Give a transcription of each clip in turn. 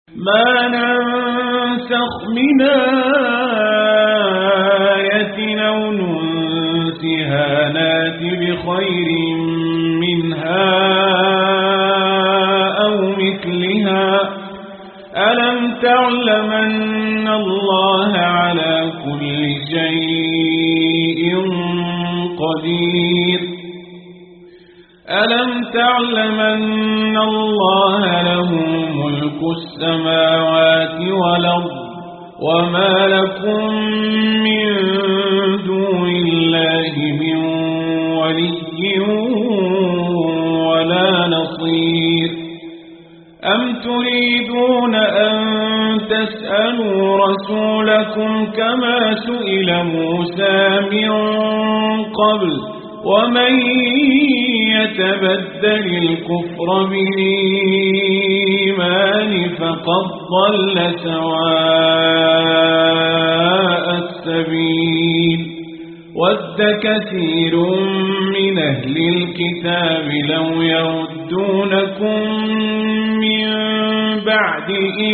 ما ننسخ من آية أو ننسها نات بخير منها أو مثلها ألم تعلم أن الله على كل شيء قدير ألم تعلم أن الله له ملك السماوات والأرض وما لكم من دون الله من ولي ولا نصير أم تريدون أن تسألوا رسولكم كما سئل موسى من قبل ومن يتبدل الكفر بالإيمان فقد ضل سواء السبيل ود كثير من أهل الكتاب لو يردونكم من بعد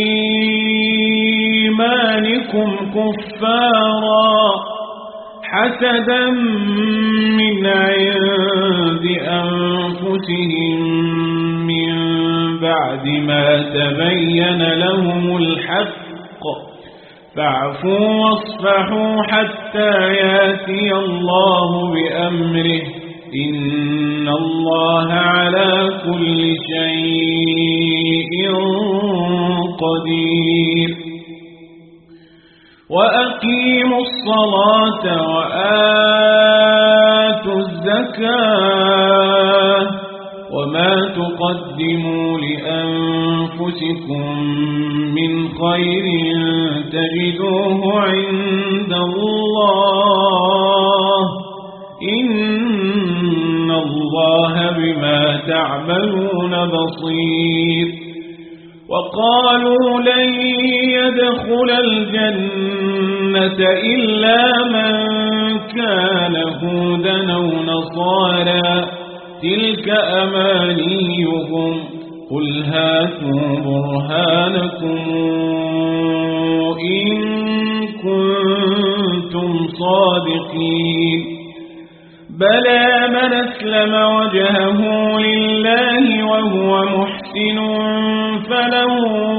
إيمانكم كفارا حسدا من عند أنفسهم من بعد ما تبين لهم الحق فاعفوا واصفحوا حتى ياتي الله بأمره إن الله على كل شيء قدير وأقيموا الصلاة وآتوا الزكاة وما تقدموا لأنفسكم من خير تجدوه عند الله إن الله بما تعملون بصير وقالوا لن يدخل الجنة إلا من كان هودا أو نصارى تلك أمانيهم قل هاتوا برهانكم إن كنتم صادقين بلى من أسلم وجهه لله وهو محسن فله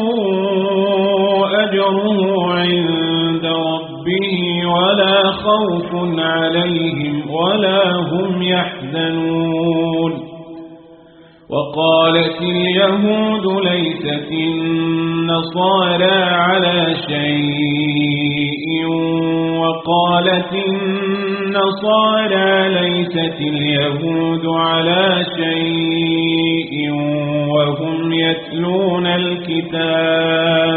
أجره عند ربه ولا خوف عليهم ولا هم يحزنون وقالت اليهود ليست النصارى على شيء وقالت النصارى ليست اليهود على شيء وهم يتلون الكتاب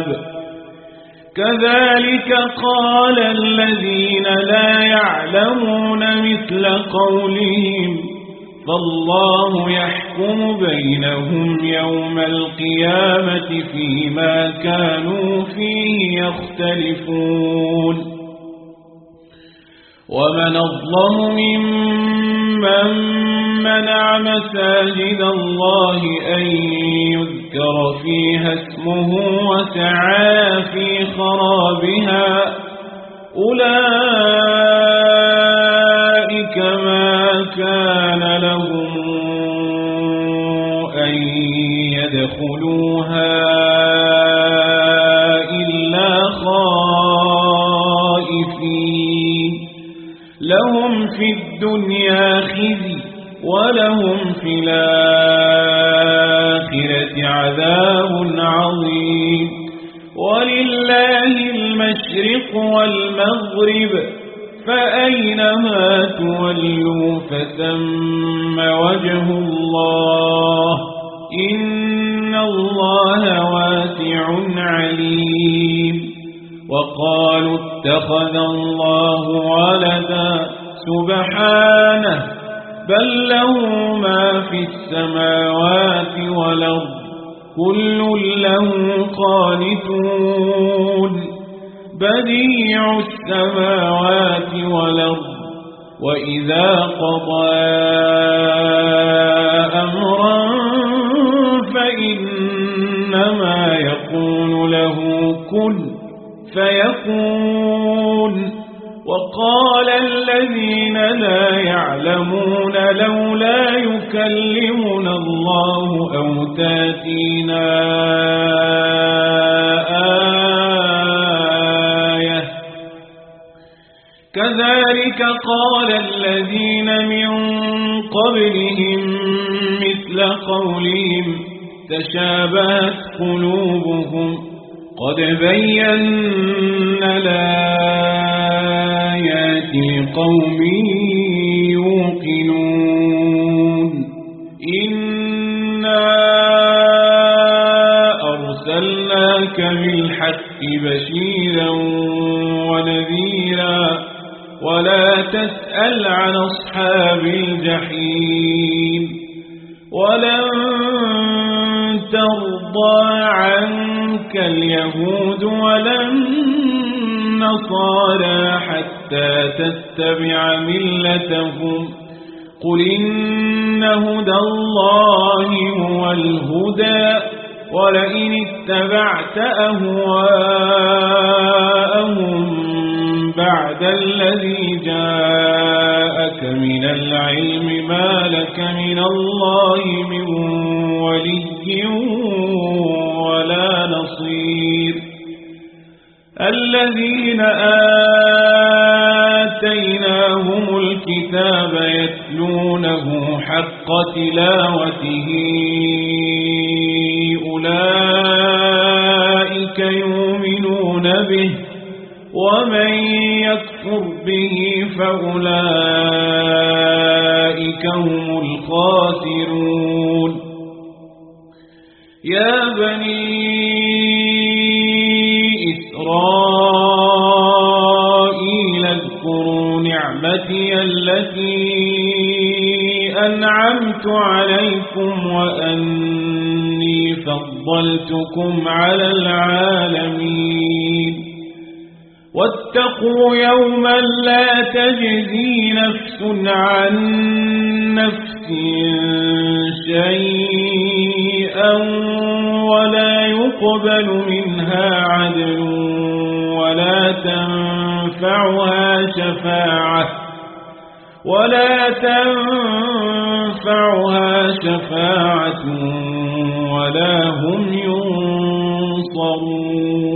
كذلك قال الذين لا يعلمون مثل قولهم فالله يحكم بينهم يوم القيامة فيما كانوا فيه يختلفون ومن أظلم ممن منع مساجد الله أن يذكر فيها اسمه وسعى في خرابها أولئك ما كان لهم أن يدخلوها إلا خائفين لهم في الدنيا خزي ولهم في الآخرة عذاب عظيم ولله المشرق والمغرب فأينما تولوا فثم وجه الله إن الله واسع عليم وقالوا اتخذ الله ولدا سبحانه بل له ما في السماوات والأرض كل له قانتون بديع السماوات والأرض وإذا قضى أمرا إنما يقول له كن فيكون. وقال الذين لا يعلمون لولا يكلمنا الله أو تاتينا آية كذلك قال الذين من قبلهم مثل قولهم تشابهت قلوبهم قد بينا الآيات لقوم يوقنون. إنا أرسلناك بالحق بشيرا ونذيرا ولا تسأل عن أصحاب الجحيم. ولن ترضى عنك اليهود ولا النصارى حتى تتبع ملتهم قل إن هدى الله هو الهدى ولئن اتبعت أهواءهم بعد الذي جاءك من العلم ما لك من الله من ولي ولا نصير. الذين آتيناهم الكتاب يتلونه حق تلاوته أولئك يؤمنون به ومن يكفر به فأولئك هم الخاسرون. يا بني إسرائيل اذكروا نعمتي التي أنعمت عليكم وأني فضلتكم على العالمين. واتقوا يوما لا تجزي نفس عن نفس شيئا ولا يقبل منها عدل ولا تنفعها شفاعة ولا هم ينصرون.